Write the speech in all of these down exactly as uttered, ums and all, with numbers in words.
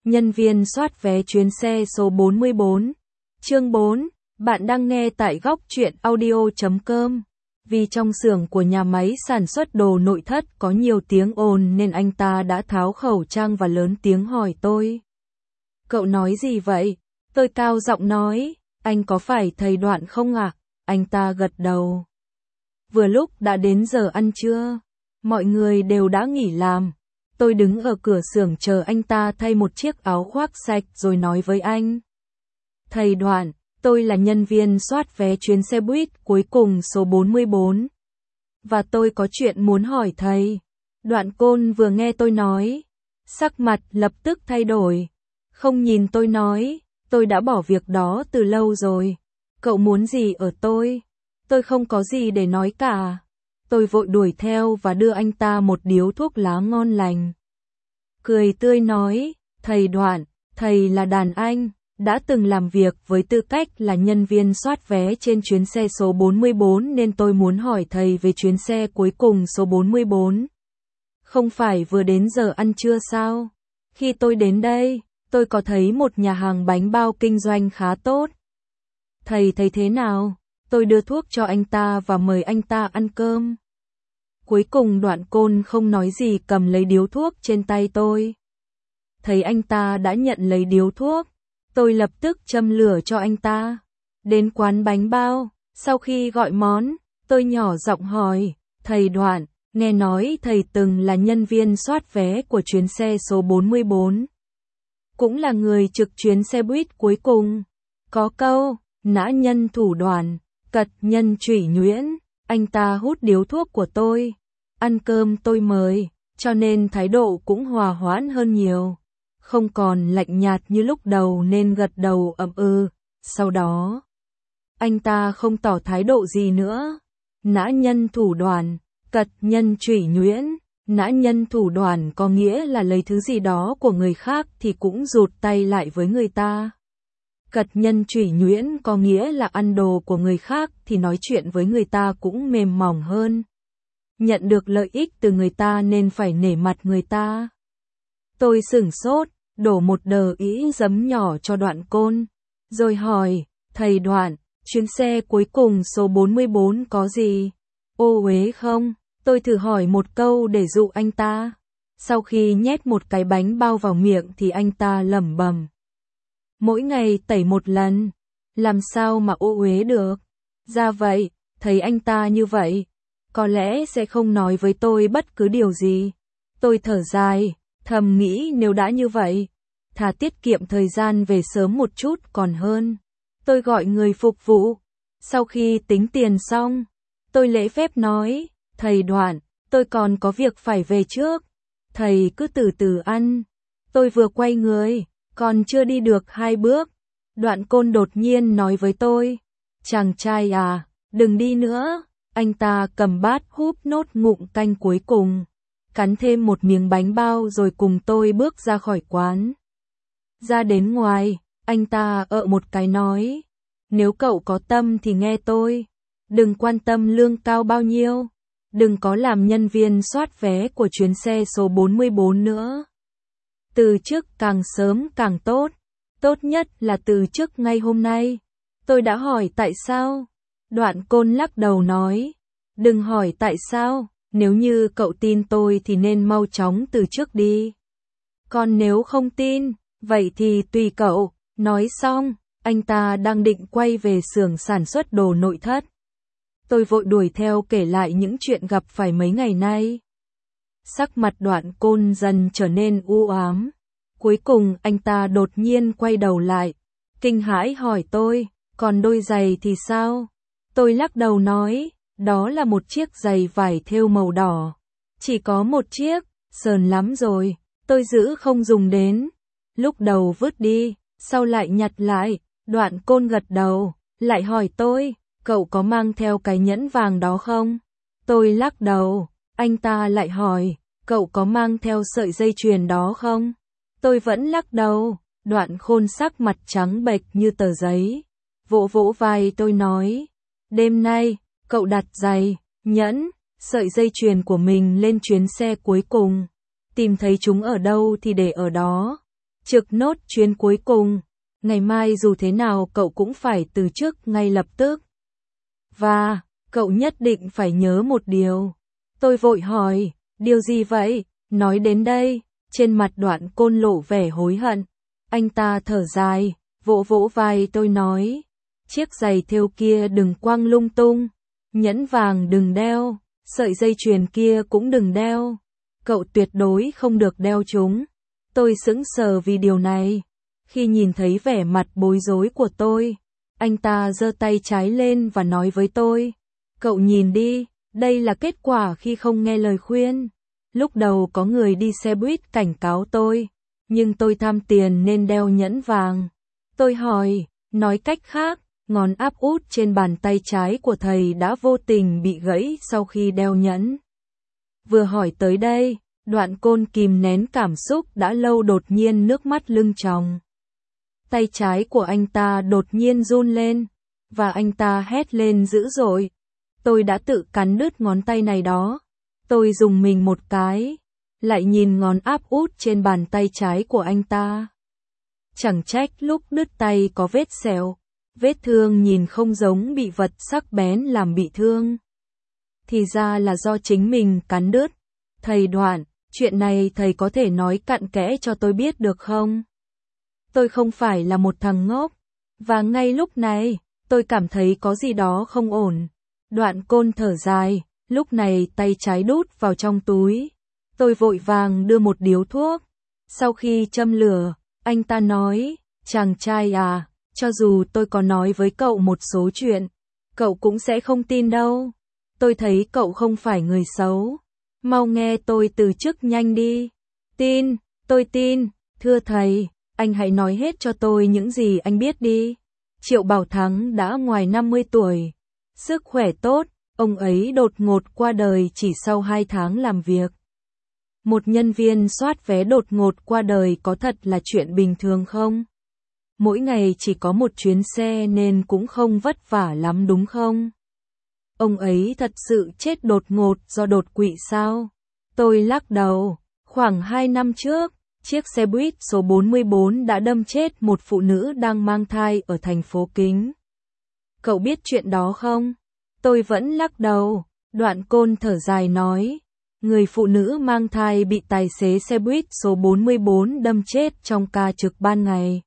Nhân viên soát vé chuyến xe số bốn mươi bốn. Chương bốn. Bạn đang nghe tại góc truyện audio chấm com. Vì trong xưởng của nhà máy sản xuất đồ nội thất có nhiều tiếng ồn nên anh ta đã tháo khẩu trang và lớn tiếng hỏi tôi. Cậu nói gì vậy? Tôi cao giọng nói, anh có phải thầy Đoạn không ạ? À? Anh ta gật đầu. Vừa lúc đã đến giờ ăn trưa. Mọi người đều đã nghỉ làm. Tôi đứng ở cửa xưởng chờ anh ta thay một chiếc áo khoác sạch rồi nói với anh. Thầy Đoạn, tôi là nhân viên soát vé chuyến xe buýt cuối cùng số bốn mươi bốn. Và tôi có chuyện muốn hỏi thầy. Đoạn Côn vừa nghe tôi nói, sắc mặt lập tức thay đổi. Không nhìn tôi nói, tôi đã bỏ việc đó từ lâu rồi. Cậu muốn gì ở tôi? Tôi không có gì để nói cả. Tôi vội đuổi theo và đưa anh ta một điếu thuốc lá ngon lành. Cười tươi nói, thầy Đoạn, thầy là đàn anh, đã từng làm việc với tư cách là nhân viên soát vé trên chuyến xe số bốn mươi bốn nên tôi muốn hỏi thầy về chuyến xe cuối cùng số bốn mươi bốn. Không phải vừa đến giờ ăn trưa sao? Khi tôi đến đây, tôi có thấy một nhà hàng bánh bao kinh doanh khá tốt. Thầy thấy thế nào? Tôi đưa thuốc cho anh ta và mời anh ta ăn cơm. Cuối cùng Đoạn Côn không nói gì cầm lấy điếu thuốc trên tay tôi. Thấy anh ta đã nhận lấy điếu thuốc, tôi lập tức châm lửa cho anh ta. Đến quán bánh bao, sau khi gọi món, tôi nhỏ giọng hỏi, thầy Đoạn, nghe nói thầy từng là nhân viên soát vé của chuyến xe số bốn mươi bốn. Cũng là người trực chuyến xe buýt cuối cùng. Có câu, nã nhân thủ đoàn, cật nhân trủy nhuyễn. Anh ta hút điếu thuốc của tôi. Ăn cơm tôi mời, cho nên thái độ cũng hòa hoãn hơn nhiều. Không còn lạnh nhạt như lúc đầu nên gật đầu ậm ừ. Sau đó, anh ta không tỏ thái độ gì nữa. Nã nhân thủ đoàn, cật nhân trủy nhuyễn. Nã nhân thủ đoàn có nghĩa là lấy thứ gì đó của người khác thì cũng rụt tay lại với người ta. Cật nhân trủy nhuyễn có nghĩa là ăn đồ của người khác thì nói chuyện với người ta cũng mềm mỏng hơn. Nhận được lợi ích từ người ta nên phải nể mặt người ta. Tôi sửng sốt, đổ một đờ ý giấm nhỏ cho Đoạn Côn. Rồi hỏi, thầy Đoạn, chuyến xe cuối cùng số bốn mươi bốn có gì? Ô uế không? Tôi thử hỏi một câu để dụ anh ta. Sau khi nhét một cái bánh bao vào miệng thì anh ta lẩm bẩm. Mỗi ngày tẩy một lần, làm sao mà ô uế được? Ra vậy, thấy anh ta như vậy, có lẽ sẽ không nói với tôi bất cứ điều gì. Tôi thở dài, thầm nghĩ nếu đã như vậy, thà tiết kiệm thời gian về sớm một chút còn hơn. Tôi gọi người phục vụ. Sau khi tính tiền xong, tôi lễ phép nói, thầy Đoạn, tôi còn có việc phải về trước. Thầy cứ từ từ ăn. Tôi vừa quay người, còn chưa đi được hai bước. Đoạn Côn đột nhiên nói với tôi, chàng trai à, đừng đi nữa. Anh ta cầm bát húp nốt ngụm canh cuối cùng, cắn thêm một miếng bánh bao rồi cùng tôi bước ra khỏi quán. Ra đến ngoài, anh ta ợ một cái nói, nếu cậu có tâm thì nghe tôi, đừng quan tâm lương cao bao nhiêu, đừng có làm nhân viên soát vé của chuyến xe số bốn mươi bốn nữa. Từ chức càng sớm càng tốt, tốt nhất là từ chức ngay hôm nay. Tôi đã hỏi tại sao? Đoạn Côn lắc đầu nói, đừng hỏi tại sao, nếu như cậu tin tôi thì nên mau chóng từ chức đi. Còn nếu không tin, vậy thì tùy cậu. Nói xong, anh ta đang định quay về xưởng sản xuất đồ nội thất. Tôi vội đuổi theo kể lại những chuyện gặp phải mấy ngày nay. Sắc mặt Đoạn Côn dần trở nên u ám. Cuối cùng anh ta đột nhiên quay đầu lại, kinh hãi hỏi tôi, còn đôi giày thì sao? Tôi lắc đầu nói, đó là một chiếc giày vải thêu màu đỏ. Chỉ có một chiếc, sờn lắm rồi, tôi giữ không dùng đến. Lúc đầu vứt đi, sau lại nhặt lại. Đoạn Côn gật đầu, lại hỏi tôi, cậu có mang theo cái nhẫn vàng đó không? Tôi lắc đầu, anh ta lại hỏi, cậu có mang theo sợi dây chuyền đó không? Tôi vẫn lắc đầu. Đoạn Khôn sắc mặt trắng bệch như tờ giấy, vỗ vỗ vai tôi nói, đêm nay, cậu đặt giày, nhẫn, sợi dây chuyền của mình lên chuyến xe cuối cùng. Tìm thấy chúng ở đâu thì để ở đó. Trực nốt chuyến cuối cùng. Ngày mai dù thế nào cậu cũng phải từ chức ngay lập tức. Và, cậu nhất định phải nhớ một điều. Tôi vội hỏi, điều gì vậy? Nói đến đây, trên mặt Đoạn Côn lộ vẻ hối hận. Anh ta thở dài, vỗ vỗ vai tôi nói, chiếc giày thêu kia đừng quăng lung tung, nhẫn vàng đừng đeo, sợi dây chuyền kia cũng đừng đeo. Cậu tuyệt đối không được đeo chúng. Tôi sững sờ vì điều này. Khi nhìn thấy vẻ mặt bối rối của tôi, anh ta giơ tay trái lên và nói với tôi, cậu nhìn đi, đây là kết quả khi không nghe lời khuyên. Lúc đầu có người đi xe buýt cảnh cáo tôi, nhưng tôi tham tiền nên đeo nhẫn vàng. Tôi hỏi, nói cách khác, ngón áp út trên bàn tay trái của thầy đã vô tình bị gãy sau khi đeo nhẫn. Vừa hỏi tới đây, Đoạn Côn kìm nén cảm xúc đã lâu đột nhiên nước mắt lưng tròng. Tay trái của anh ta đột nhiên run lên, và anh ta hét lên dữ dội. Tôi đã tự cắn đứt ngón tay này đó. Tôi dùng mình một cái, lại nhìn ngón áp út trên bàn tay trái của anh ta. Chẳng trách lúc đứt tay có vết sẹo, vết thương nhìn không giống bị vật sắc bén làm bị thương. Thì ra là do chính mình cắn đứt. Thầy Đoạn, chuyện này thầy có thể nói cặn kẽ cho tôi biết được không? Tôi không phải là một thằng ngốc, và ngay lúc này, tôi cảm thấy có gì đó không ổn. Đoạn Côn thở dài, lúc này tay trái đút vào trong túi. Tôi vội vàng đưa một điếu thuốc. Sau khi châm lửa, anh ta nói, chàng trai à, cho dù tôi có nói với cậu một số chuyện, cậu cũng sẽ không tin đâu. Tôi thấy cậu không phải người xấu. Mau nghe tôi từ chức nhanh đi. Tin, tôi tin, thưa thầy, anh hãy nói hết cho tôi những gì anh biết đi. Triệu Bảo Thắng đã ngoài năm mươi tuổi, sức khỏe tốt, ông ấy đột ngột qua đời chỉ sau hai tháng làm việc. Một nhân viên soát vé đột ngột qua đời có thật là chuyện bình thường không? Mỗi ngày chỉ có một chuyến xe nên cũng không vất vả lắm đúng không? Ông ấy thật sự chết đột ngột do đột quỵ sao? Tôi lắc đầu, khoảng hai năm trước, chiếc xe buýt số bốn mươi bốn đã đâm chết một phụ nữ đang mang thai ở thành phố Kính. Cậu biết chuyện đó không? Tôi vẫn lắc đầu. Đoạn Côn thở dài nói, người phụ nữ mang thai bị tài xế xe buýt số bốn mươi bốn đâm chết trong ca trực ban ngày.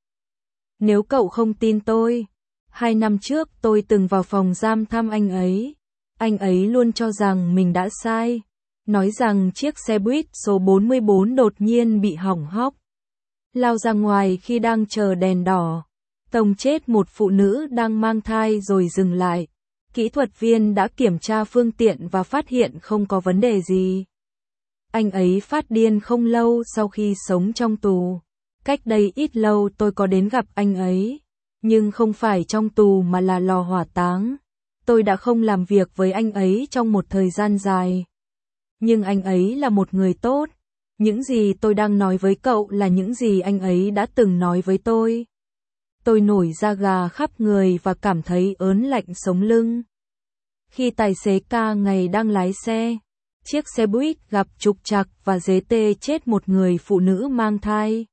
Nếu cậu không tin tôi, hai năm trước tôi từng vào phòng giam thăm anh ấy. Anh ấy luôn cho rằng mình đã sai, nói rằng chiếc xe buýt số bốn mươi bốn đột nhiên bị hỏng hóc, lao ra ngoài khi đang chờ đèn đỏ, tông chết một phụ nữ đang mang thai rồi dừng lại. Kỹ thuật viên đã kiểm tra phương tiện và phát hiện không có vấn đề gì. Anh ấy phát điên không lâu sau khi sống trong tù. Cách đây ít lâu tôi có đến gặp anh ấy, nhưng không phải trong tù mà là lò hỏa táng. Tôi đã không làm việc với anh ấy trong một thời gian dài. Nhưng anh ấy là một người tốt. Những gì tôi đang nói với cậu là những gì anh ấy đã từng nói với tôi. Tôi nổi da gà khắp người và cảm thấy ớn lạnh sống lưng. Khi tài xế ca ngày đang lái xe, chiếc xe buýt gặp trục trặc và dế tê chết một người phụ nữ mang thai.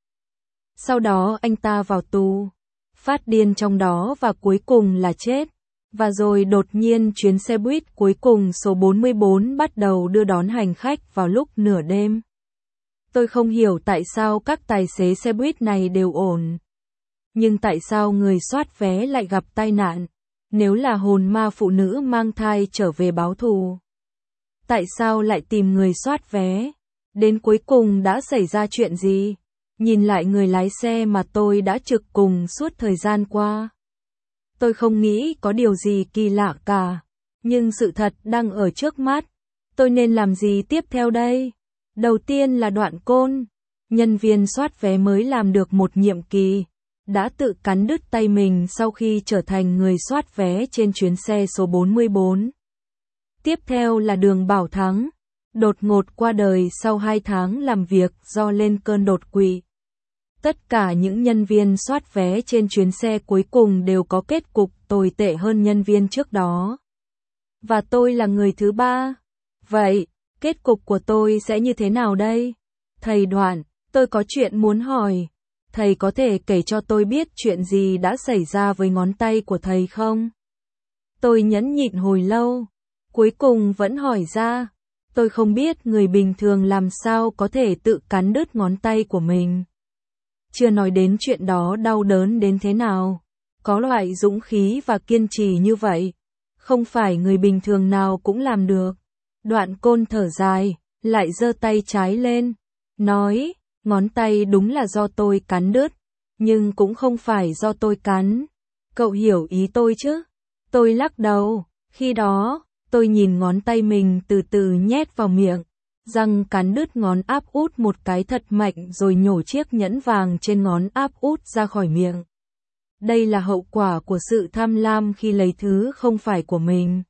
Sau đó anh ta vào tù, phát điên trong đó và cuối cùng là chết. Và rồi đột nhiên chuyến xe buýt cuối cùng số bốn mươi bốn bắt đầu đưa đón hành khách vào lúc nửa đêm. Tôi không hiểu tại sao các tài xế xe buýt này đều ổn. Nhưng tại sao người soát vé lại gặp tai nạn? Nếu là hồn ma phụ nữ mang thai trở về báo thù, tại sao lại tìm người soát vé? Đến cuối cùng đã xảy ra chuyện gì? Nhìn lại người lái xe mà tôi đã trực cùng suốt thời gian qua, tôi không nghĩ có điều gì kỳ lạ cả. Nhưng sự thật đang ở trước mắt. Tôi nên làm gì tiếp theo đây? Đầu tiên là Đoạn Côn, nhân viên soát vé mới làm được một nhiệm kỳ, đã tự cắn đứt tay mình sau khi trở thành người soát vé trên chuyến xe số bốn mươi bốn. Tiếp theo là Đường Bảo Thắng, đột ngột qua đời sau hai tháng làm việc do lên cơn đột quỵ. Tất cả những nhân viên soát vé trên chuyến xe cuối cùng đều có kết cục tồi tệ hơn nhân viên trước đó. Và tôi là người thứ ba. Vậy, kết cục của tôi sẽ như thế nào đây? Thầy Đoạn, tôi có chuyện muốn hỏi. Thầy có thể kể cho tôi biết chuyện gì đã xảy ra với ngón tay của thầy không? Tôi nhẫn nhịn hồi lâu, cuối cùng vẫn hỏi ra. Tôi không biết người bình thường làm sao có thể tự cắn đứt ngón tay của mình. Chưa nói đến chuyện đó đau đớn đến thế nào. Có loại dũng khí và kiên trì như vậy, không phải người bình thường nào cũng làm được. Đoạn Côn thở dài, lại giơ tay trái lên, nói, ngón tay đúng là do tôi cắn đứt, nhưng cũng không phải do tôi cắn. Cậu hiểu ý tôi chứ? Tôi lắc đầu, khi đó, tôi nhìn ngón tay mình từ từ nhét vào miệng, răng cắn đứt ngón áp út một cái thật mạnh rồi nhổ chiếc nhẫn vàng trên ngón áp út ra khỏi miệng. Đây là hậu quả của sự tham lam khi lấy thứ không phải của mình.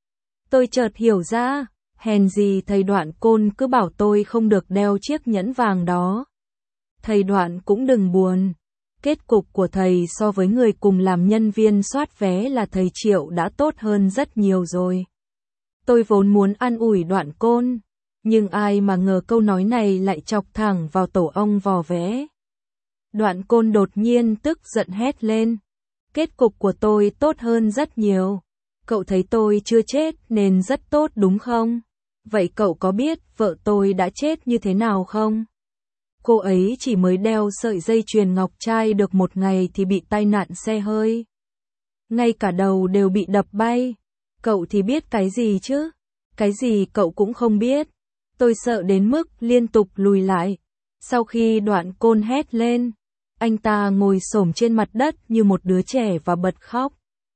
Tôi chợt hiểu ra, hèn gì thầy Đoạn Côn cứ bảo tôi không được đeo chiếc nhẫn vàng đó. Thầy Đoạn cũng đừng buồn. Kết cục của thầy so với người cùng làm nhân viên soát vé là thầy Triệu đã tốt hơn rất nhiều rồi. Tôi vốn muốn an ủi Đoạn Côn, nhưng ai mà ngờ câu nói này lại chọc thẳng vào tổ ong vò vẽ. Đoạn Côn đột nhiên tức giận hét lên. Kết cục của tôi tốt hơn rất nhiều. Cậu thấy tôi chưa chết nên rất tốt đúng không? Vậy cậu có biết vợ tôi đã chết như thế nào không? Cô ấy chỉ mới đeo sợi dây chuyền ngọc trai được một ngày thì bị tai nạn xe hơi. Ngay cả đầu đều bị đập bay. Cậu thì biết cái gì chứ? Cái gì cậu cũng không biết. Tôi sợ đến mức liên tục lùi lại. Sau khi Đoạn Côn hét lên, anh ta ngồi xổm trên mặt đất như một đứa trẻ và bật khóc.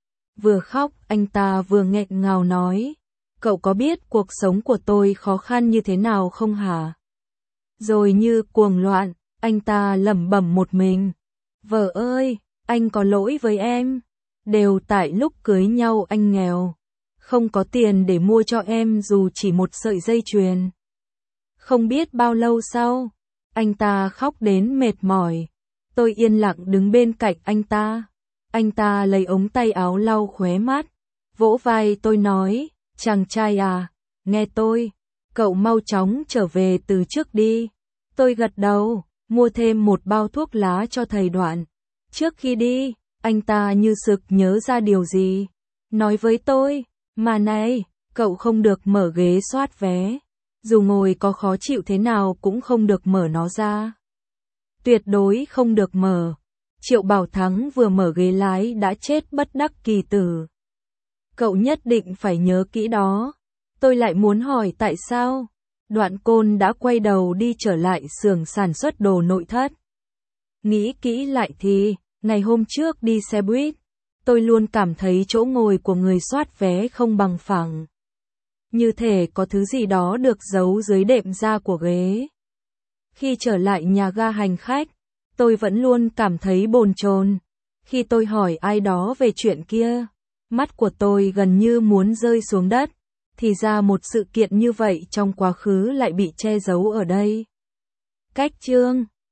Vừa khóc, anh ta vừa nghẹn ngào nói, cậu có biết cuộc sống của tôi khó khăn như thế nào không hả? Rồi như cuồng loạn, anh ta lẩm bẩm một mình. Vợ ơi, anh có lỗi với em. Đều tại lúc cưới nhau anh nghèo. Không có tiền để mua cho em dù chỉ một sợi dây chuyền. Không biết bao lâu sau, anh ta khóc đến mệt mỏi. Tôi yên lặng đứng bên cạnh anh ta. Anh ta lấy ống tay áo lau khóe mắt. Vỗ vai tôi nói, chàng trai à, nghe tôi. Cậu mau chóng trở về từ trước đi. Tôi gật đầu, mua thêm một bao thuốc lá cho thầy Đoạn. Trước khi đi, anh ta như sực nhớ ra điều gì. Nói với tôi, mà này, cậu không được mở ghế soát vé. Dù ngồi có khó chịu thế nào cũng không được mở nó ra. Tuyệt đối không được mở. Triệu Bảo Thắng vừa mở ghế lái đã chết bất đắc kỳ tử. Cậu nhất định phải nhớ kỹ đó. Tôi lại muốn hỏi tại sao? Đoạn Côn đã quay đầu đi trở lại xưởng sản xuất đồ nội thất. Nghĩ kỹ lại thì, ngày hôm trước đi xe buýt, tôi luôn cảm thấy chỗ ngồi của người soát vé không bằng phẳng. Như thể có thứ gì đó được giấu dưới đệm da của ghế. Khi trở lại nhà ga hành khách, tôi vẫn luôn cảm thấy bồn chồn. Khi tôi hỏi ai đó về chuyện kia, mắt của tôi gần như muốn rơi xuống đất. Thì ra một sự kiện như vậy trong quá khứ lại bị che giấu ở đây. Cách chương